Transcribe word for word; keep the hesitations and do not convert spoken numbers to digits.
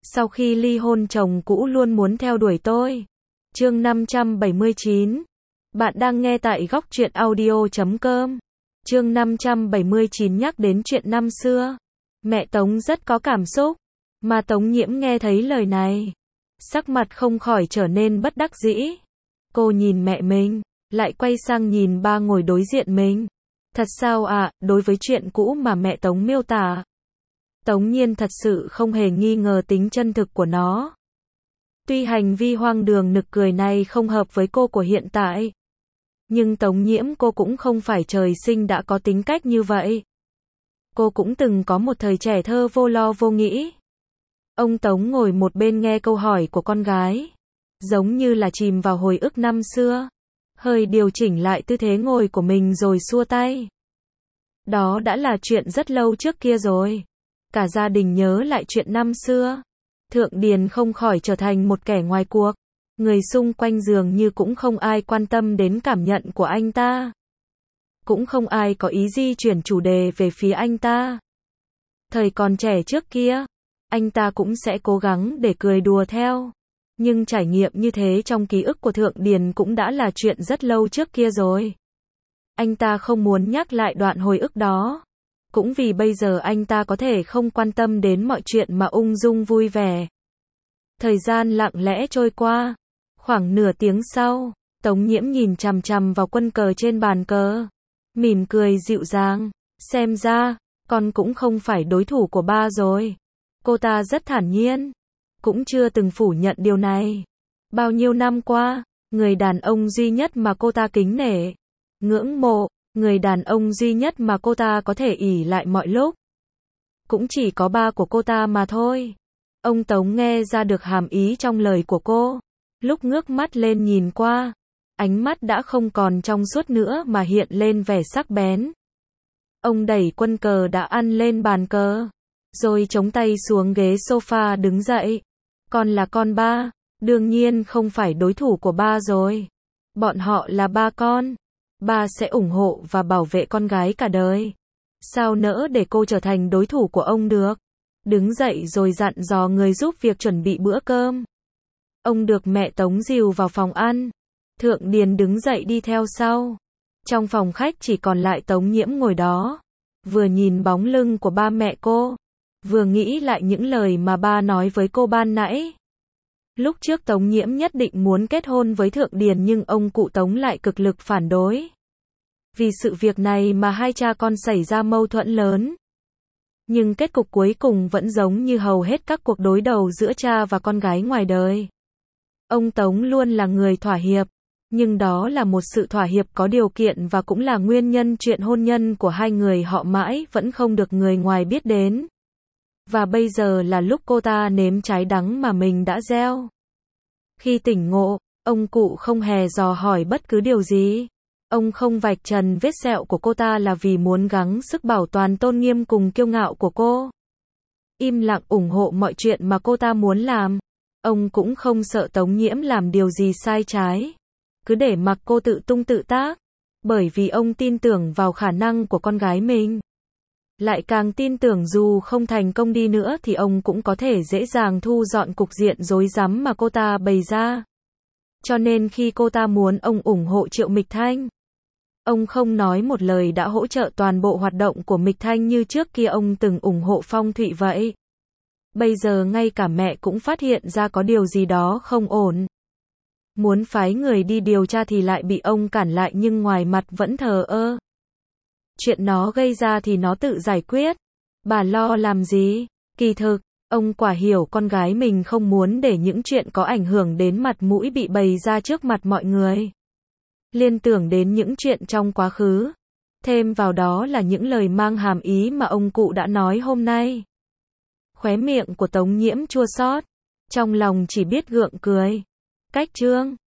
Sau khi ly hôn chồng cũ luôn muốn theo đuổi tôi. Chương năm trăm bảy mươi chín. Bạn đang nghe tại góc truyện audio chấm com. Chương năm trăm bảy mươi chín nhắc đến chuyện năm xưa. Mẹ Tống rất có cảm xúc. Mà Tống Nhiễm nghe thấy lời này, sắc mặt không khỏi trở nên bất đắc dĩ. Cô nhìn mẹ mình, lại quay sang nhìn ba ngồi đối diện mình. Thật sao ạ, à, đối với chuyện cũ mà mẹ Tống miêu tả, Tống Nhiên thật sự không hề nghi ngờ tính chân thực của nó. Tuy hành vi hoang đường nực cười này không hợp với cô của hiện tại, nhưng Tống Nhiễm cô cũng không phải trời sinh đã có tính cách như vậy. Cô cũng từng có một thời trẻ thơ vô lo vô nghĩ. Ông Tống ngồi một bên nghe câu hỏi của con gái, giống như là chìm vào hồi ức năm xưa, hơi điều chỉnh lại tư thế ngồi của mình rồi xua tay. Đó đã là chuyện rất lâu trước kia rồi. Cả gia đình nhớ lại chuyện năm xưa. Thượng Điền không khỏi trở thành một kẻ ngoài cuộc. Người xung quanh dường như cũng không ai quan tâm đến cảm nhận của anh ta. Cũng không ai có ý di chuyển chủ đề về phía anh ta. Thời còn trẻ trước kia, anh ta cũng sẽ cố gắng để cười đùa theo. Nhưng trải nghiệm như thế trong ký ức của Thượng Điền cũng đã là chuyện rất lâu trước kia rồi. Anh ta không muốn nhắc lại đoạn hồi ức đó. Cũng vì bây giờ anh ta có thể không quan tâm đến mọi chuyện mà ung dung vui vẻ. Thời gian lặng lẽ trôi qua. Khoảng nửa tiếng sau, Tống Nhiễm nhìn chằm chằm vào quân cờ trên bàn cờ. Mỉm cười dịu dàng. Xem ra, con cũng không phải đối thủ của ba rồi. Cô ta rất thản nhiên. Cũng chưa từng phủ nhận điều này. Bao nhiêu năm qua, người đàn ông duy nhất mà cô ta kính nể, ngưỡng mộ, người đàn ông duy nhất mà cô ta có thể ỷ lại mọi lúc, cũng chỉ có ba của cô ta mà thôi. Ông Tống nghe ra được hàm ý trong lời của cô. Lúc ngước mắt lên nhìn qua, ánh mắt đã không còn trong suốt nữa mà hiện lên vẻ sắc bén. Ông đẩy quân cờ đã ăn lên bàn cờ, rồi chống tay xuống ghế sofa đứng dậy. Con là con ba, đương nhiên không phải đối thủ của ba rồi. Bọn họ là ba con. Ba sẽ ủng hộ và bảo vệ con gái cả đời. Sao nỡ để cô trở thành đối thủ của ông được? Đứng dậy rồi dặn dò người giúp việc chuẩn bị bữa cơm. Ông được mẹ Tống dìu vào phòng ăn. Thượng Điền đứng dậy đi theo sau. Trong phòng khách chỉ còn lại Tống Nhiễm ngồi đó, vừa nhìn bóng lưng của ba mẹ cô, vừa nghĩ lại những lời mà ba nói với cô ban nãy. Lúc trước Tống Nhiễm nhất định muốn kết hôn với Thượng Điền nhưng ông cụ Tống lại cực lực phản đối. Vì sự việc này mà hai cha con xảy ra mâu thuẫn lớn. Nhưng kết cục cuối cùng vẫn giống như hầu hết các cuộc đối đầu giữa cha và con gái ngoài đời. Ông Tống luôn là người thỏa hiệp, nhưng đó là một sự thỏa hiệp có điều kiện và cũng là nguyên nhân chuyện hôn nhân của hai người họ mãi vẫn không được người ngoài biết đến. Và bây giờ là lúc cô ta nếm trái đắng mà mình đã gieo. Khi tỉnh ngộ, ông cụ không hề dò hỏi bất cứ điều gì. Ông không vạch trần vết sẹo của cô ta là vì muốn gắng sức bảo toàn tôn nghiêm cùng kiêu ngạo của cô. Im lặng ủng hộ mọi chuyện mà cô ta muốn làm. Ông cũng không sợ Tống Nhiễm làm điều gì sai trái. Cứ để mặc cô tự tung tự tác. Bởi vì ông tin tưởng vào khả năng của con gái mình. Lại càng tin tưởng dù không thành công đi nữa thì ông cũng có thể dễ dàng thu dọn cục diện rối rắm mà cô ta bày ra. Cho nên khi cô ta muốn ông ủng hộ Triệu Mịch Thanh, ông không nói một lời đã hỗ trợ toàn bộ hoạt động của Mịch Thanh như trước kia ông từng ủng hộ Phong Thụy vậy. Bây giờ ngay cả mẹ cũng phát hiện ra có điều gì đó không ổn. Muốn phái người đi điều tra thì lại bị ông cản lại nhưng ngoài mặt vẫn thờ ơ. Chuyện nó gây ra thì nó tự giải quyết. Bà lo làm gì? Kỳ thực, ông quả hiểu con gái mình không muốn để những chuyện có ảnh hưởng đến mặt mũi bị bày ra trước mặt mọi người. Liên tưởng đến những chuyện trong quá khứ. Thêm vào đó là những lời mang hàm ý mà ông cụ đã nói hôm nay. Khóe miệng của Tống Nhiễm chua xót, trong lòng chỉ biết gượng cười. Cách chương